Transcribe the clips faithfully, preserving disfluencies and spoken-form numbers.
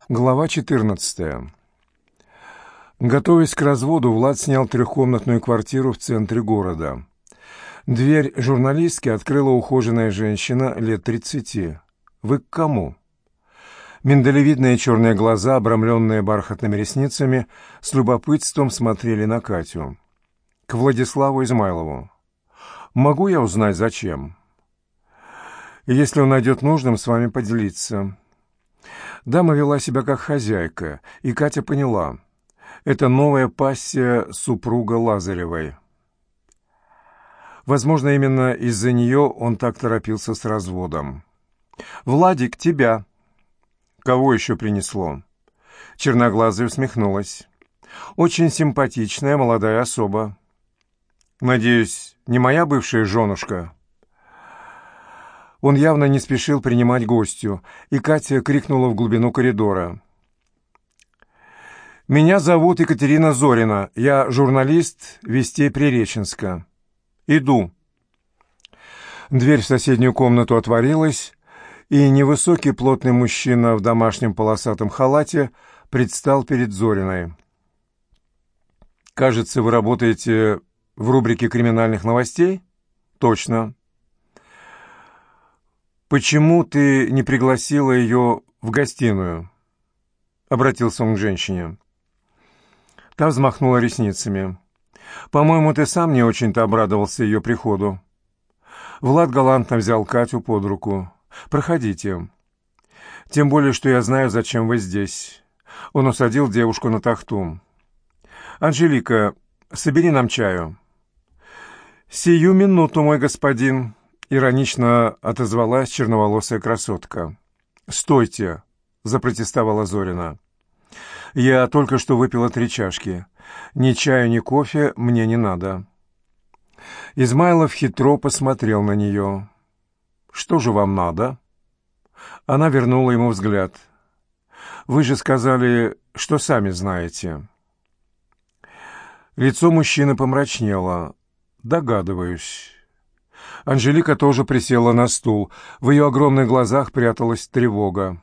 Глава четырнадцатая. Готовясь к разводу, Влад снял трехкомнатную квартиру в центре города. Дверь журналистки открыла ухоженная женщина лет тридцати. «Вы к кому?» Миндалевидные черные глаза, обрамленные бархатными ресницами, с любопытством смотрели на Катю. «К Владиславу Измайлову». «Могу я узнать, зачем?» «Если он найдет нужным, с вами поделиться». Дама вела себя как хозяйка, и Катя поняла. Это новая пассия супруга Лазаревой. Возможно, именно из-за нее он так торопился с разводом. «Владик, тебя!» «Кого еще принесло?» Черноглазая усмехнулась. «Очень симпатичная молодая особа. Надеюсь, не моя бывшая женушка?» Он явно не спешил принимать гостью, и Катя крикнула в глубину коридора. «Меня зовут Екатерина Зорина. Я журналист «Вестей Приреченска». Иду». Дверь в соседнюю комнату отворилась, и невысокий плотный мужчина в домашнем полосатом халате предстал перед Зориной. «Кажется, вы работаете в рубрике криминальных новостей?» «Точно». «Почему ты не пригласила ее в гостиную?» — обратился он к женщине. Та взмахнула ресницами. «По-моему, ты сам не очень-то обрадовался ее приходу». Влад галантно взял Катю под руку. «Проходите. Тем более, что я знаю, зачем вы здесь». Он усадил девушку на тахту. «Анжелика, собери нам чаю». «Сию минуту, мой господин», — иронично отозвалась черноволосая красотка. «Стойте!» — запротестовала Зорина. «Я только что выпила три чашки. Ни чаю, ни кофе мне не надо». Измайлов хитро посмотрел на нее. «Что же вам надо?» Она вернула ему взгляд. «Вы же сказали, что сами знаете». Лицо мужчины помрачнело. «Догадываюсь». Анжелика тоже присела на стул. В ее огромных глазах пряталась тревога.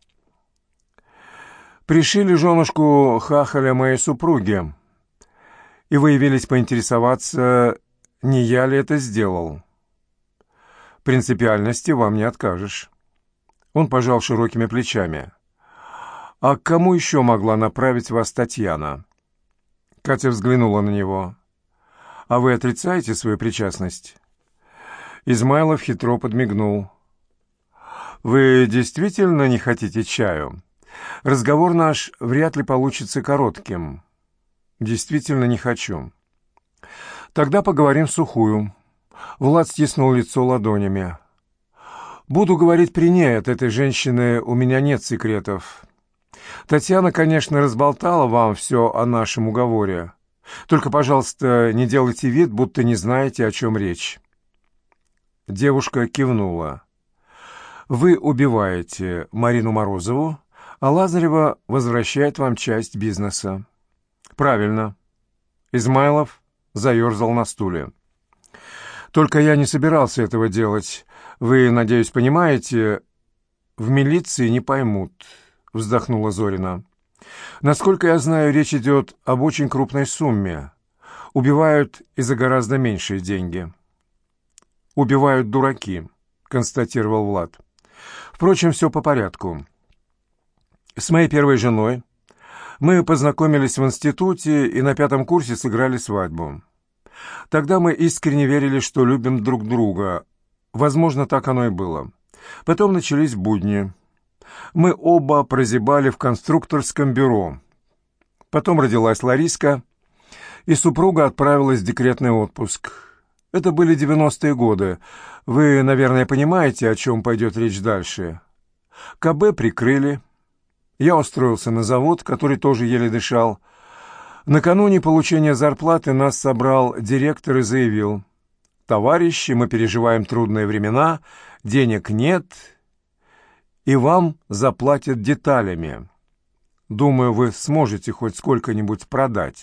«Пришили женушку хахаля моей супруги, и вы явились поинтересоваться, не я ли это сделал. Принципиальности вам не откажешь». Он пожал широкими плечами. «А к кому еще могла направить вас Татьяна?» Катя взглянула на него. «А вы отрицаете свою причастность?» Измайлов хитро подмигнул. «Вы действительно не хотите чаю? Разговор наш вряд ли получится коротким». «Действительно не хочу». «Тогда поговорим всухую». Влад стиснул лицо ладонями. «Буду говорить при ней, от этой женщины у меня нет секретов. Татьяна, конечно, разболтала вам все о нашем уговоре. Только, пожалуйста, не делайте вид, будто не знаете, о чем речь». Девушка кивнула. «Вы убиваете Марину Морозову, а Лазарева возвращает вам часть бизнеса». «Правильно». Измайлов заерзал на стуле. «Только я не собирался этого делать. Вы, надеюсь, понимаете...» «В милиции не поймут», — вздохнула Зорина. «Насколько я знаю, речь идет об очень крупной сумме. Убивают и за гораздо меньшие деньги». «Убивают дураки», — констатировал Влад. «Впрочем, все по порядку. С моей первой женой мы познакомились в институте и на пятом курсе сыграли свадьбу. Тогда мы искренне верили, что любим друг друга. Возможно, так оно и было. Потом начались будни. Мы оба прозябали в конструкторском бюро. Потом родилась Лариска, и супруга отправилась в декретный отпуск. Это были девяностые годы. Вы, наверное, понимаете, о чем пойдет речь дальше. КБ прикрыли. Я устроился на завод, который тоже еле дышал. Накануне получения зарплаты нас собрал директор и заявил: «Товарищи, мы переживаем трудные времена, денег нет, и вам заплатят деталями. Думаю, вы сможете хоть сколько-нибудь продать».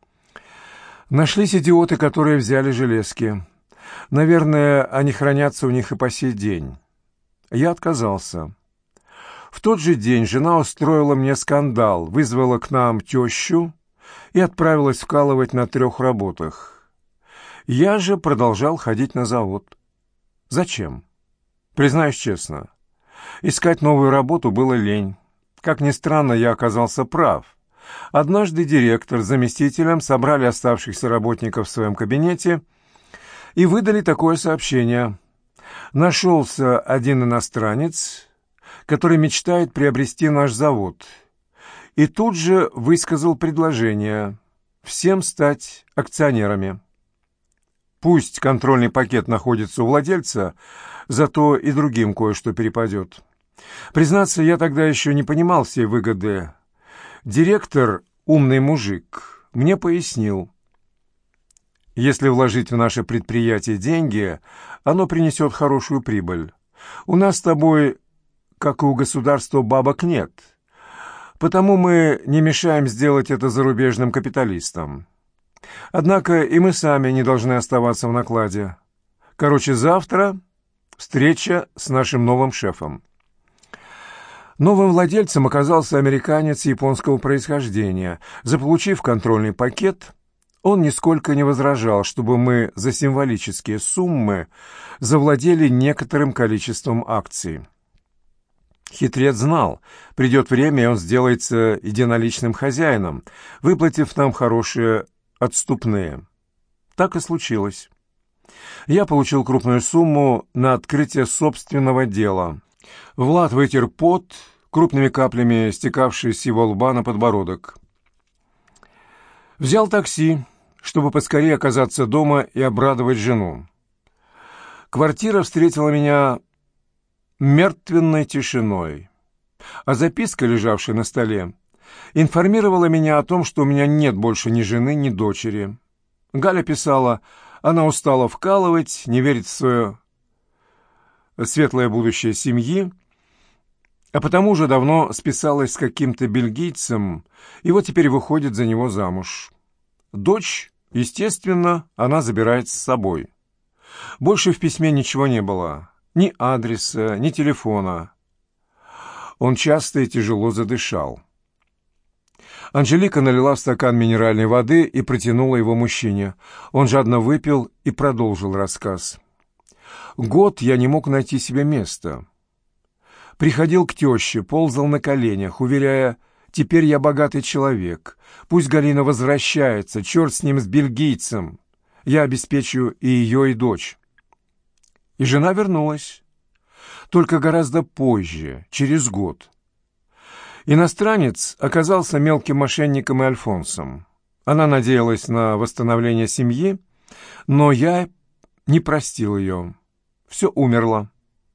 Нашлись идиоты, которые взяли железки. Наверное, они хранятся у них и по сей день. Я отказался. В тот же день жена устроила мне скандал, вызвала к нам тещу и отправилась вкалывать на трех работах. Я же продолжал ходить на завод. Зачем? Признаюсь честно, искать новую работу было лень. Как ни странно, я оказался прав. Однажды директор с заместителем собрали оставшихся работников в своем кабинете и выдали такое сообщение. Нашелся один иностранец, который мечтает приобрести наш завод, и тут же высказал предложение всем стать акционерами. Пусть контрольный пакет находится у владельца, зато и другим кое-что перепадет. Признаться, я тогда еще не понимал всей выгоды. Директор, умный мужик, мне пояснил: если вложить в наше предприятие деньги, оно принесет хорошую прибыль. У нас с тобой, как и у государства, бабок нет, потому мы не мешаем сделать это зарубежным капиталистам. Однако и мы сами не должны оставаться в накладе. Короче, завтра встреча с нашим новым шефом. Новым владельцем оказался американец японского происхождения. Заполучив контрольный пакет, он нисколько не возражал, чтобы мы за символические суммы завладели некоторым количеством акций. Хитрец знал, придет время, и он сделается единоличным хозяином, выплатив нам хорошие отступные. Так и случилось. Я получил крупную сумму на открытие собственного дела. Влад вытер пот, крупными каплями стекавший с его лба на подбородок. Взял такси, чтобы поскорее оказаться дома и обрадовать жену. Квартира встретила меня мертвенной тишиной, а записка, лежавшая на столе, информировала меня о том, что у меня нет больше ни жены, ни дочери. Галя писала, она устала вкалывать, не верит в свое светлое будущее семьи, а потому уже давно списалась с каким-то бельгийцем, и вот теперь выходит за него замуж. Дочь, естественно, она забирает с собой. Больше в письме ничего не было, ни адреса, ни телефона. Он часто и тяжело задышал. Анжелика налила в стакан минеральной воды и протянула его мужчине. Он жадно выпил и продолжил рассказ. Год я не мог найти себе места. Приходил к теще, ползал на коленях, уверяя, теперь я богатый человек. Пусть Галина возвращается, черт с ним, с бельгийцем. Я обеспечу и ее, и дочь. И жена вернулась. Только гораздо позже, через год. Иностранец оказался мелким мошенником и альфонсом. Она надеялась на восстановление семьи, но я не простил ее. Все умерло.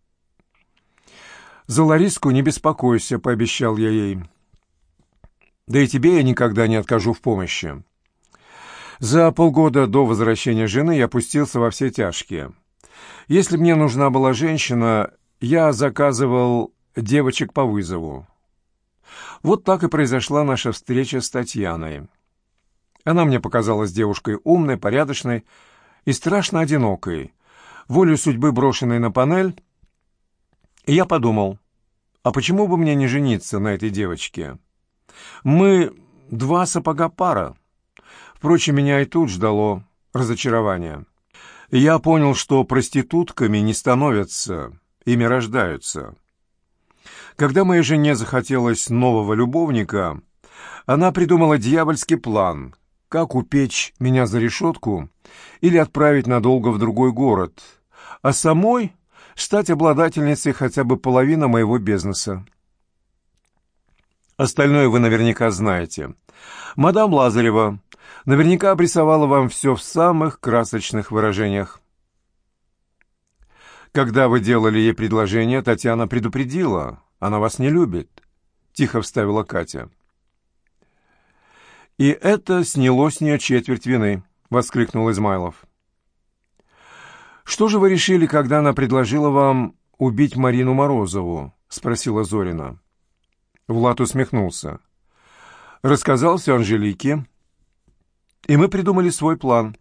«За Лариску не беспокойся», — пообещал я ей. «Да и тебе я никогда не откажу в помощи». За полгода до возвращения жены я пустился во все тяжкие. Если мне нужна была женщина, я заказывал девочек по вызову. Вот так и произошла наша встреча с Татьяной. Она мне показалась девушкой умной, порядочной и страшно одинокой, волею судьбы брошенной на панель, и я подумал, а почему бы мне не жениться на этой девочке? Мы два сапога пара. Впрочем, меня и тут ждало разочарование. Я понял, что проститутками не становятся, ими рождаются. Когда моей жене захотелось нового любовника, она придумала дьявольский план, как упечь меня за решетку или отправить надолго в другой город, а самой стать обладательницей хотя бы половины моего бизнеса. Остальное вы наверняка знаете. Мадам Лазарева наверняка обрисовала вам все в самых красочных выражениях. Когда вы делали ей предложение, Татьяна предупредила, она вас не любит, — тихо вставила Катя. «И это сняло с нее четверть вины», — воскликнул Измайлов. «Что же вы решили, когда она предложила вам убить Марину Морозову?» — спросила Зорина. Влад усмехнулся. Рассказал все Анжелике, и мы придумали свой план.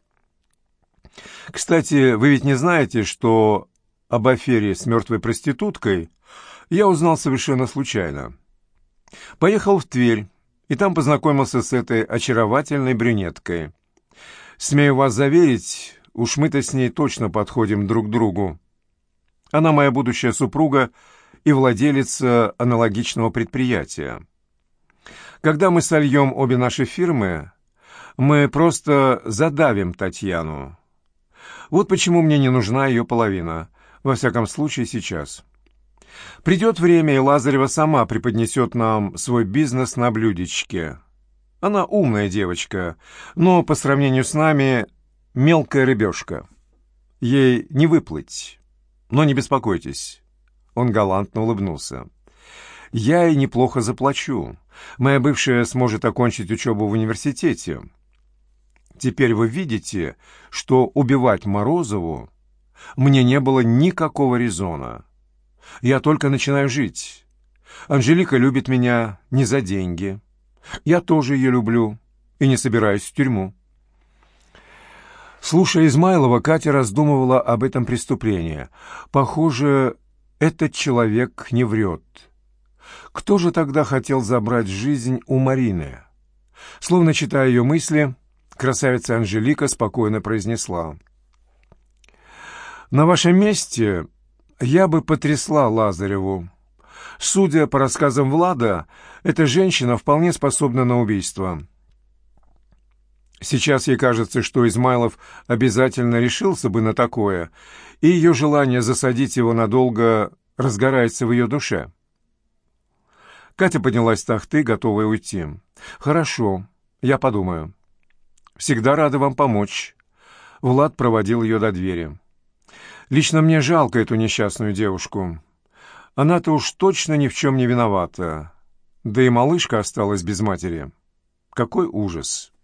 Кстати, вы ведь не знаете, что об афере с мертвой проституткой Я узнал совершенно случайно. Поехал в Тверь, и там познакомился с этой очаровательной брюнеткой. Смею вас заверить, уж мы-то с ней точно подходим друг к другу. Она моя будущая супруга и владелица аналогичного предприятия. Когда мы сольем обе наши фирмы, мы просто задавим Татьяну. Вот почему мне не нужна ее половина, во всяком случае сейчас. Придет время, и Лазарева сама преподнесет нам свой бизнес на блюдечке. Она умная девочка, но по сравнению с нами мелкая рыбешка. Ей не выплыть. Но не беспокойтесь. Он галантно улыбнулся. Я ей неплохо заплачу. Моя бывшая сможет окончить учебу в университете. Теперь вы видите, что убивать Морозову мне не было никакого резона. Я только начинаю жить. Анжелика любит меня не за деньги. Я тоже ее люблю и не собираюсь в тюрьму. Слушая Измайлова, Катя раздумывала об этом преступлении. Похоже, этот человек не врет. Кто же тогда хотел забрать жизнь у Марины? Словно читая ее мысли, красавица Анжелика спокойно произнесла: «На вашем месте я бы потрясла Лазареву. Судя по рассказам Влада, эта женщина вполне способна на убийство. Сейчас ей кажется, что Измайлов обязательно решился бы на такое, и ее желание засадить его надолго разгорается в ее душе». Катя поднялась с тахты, готовая уйти. «Хорошо, я подумаю. Всегда рада вам помочь». Влад проводил ее до двери. «Лично мне жалко эту несчастную девушку. Она-то уж точно ни в чем не виновата. Да и малышка осталась без матери. Какой ужас!»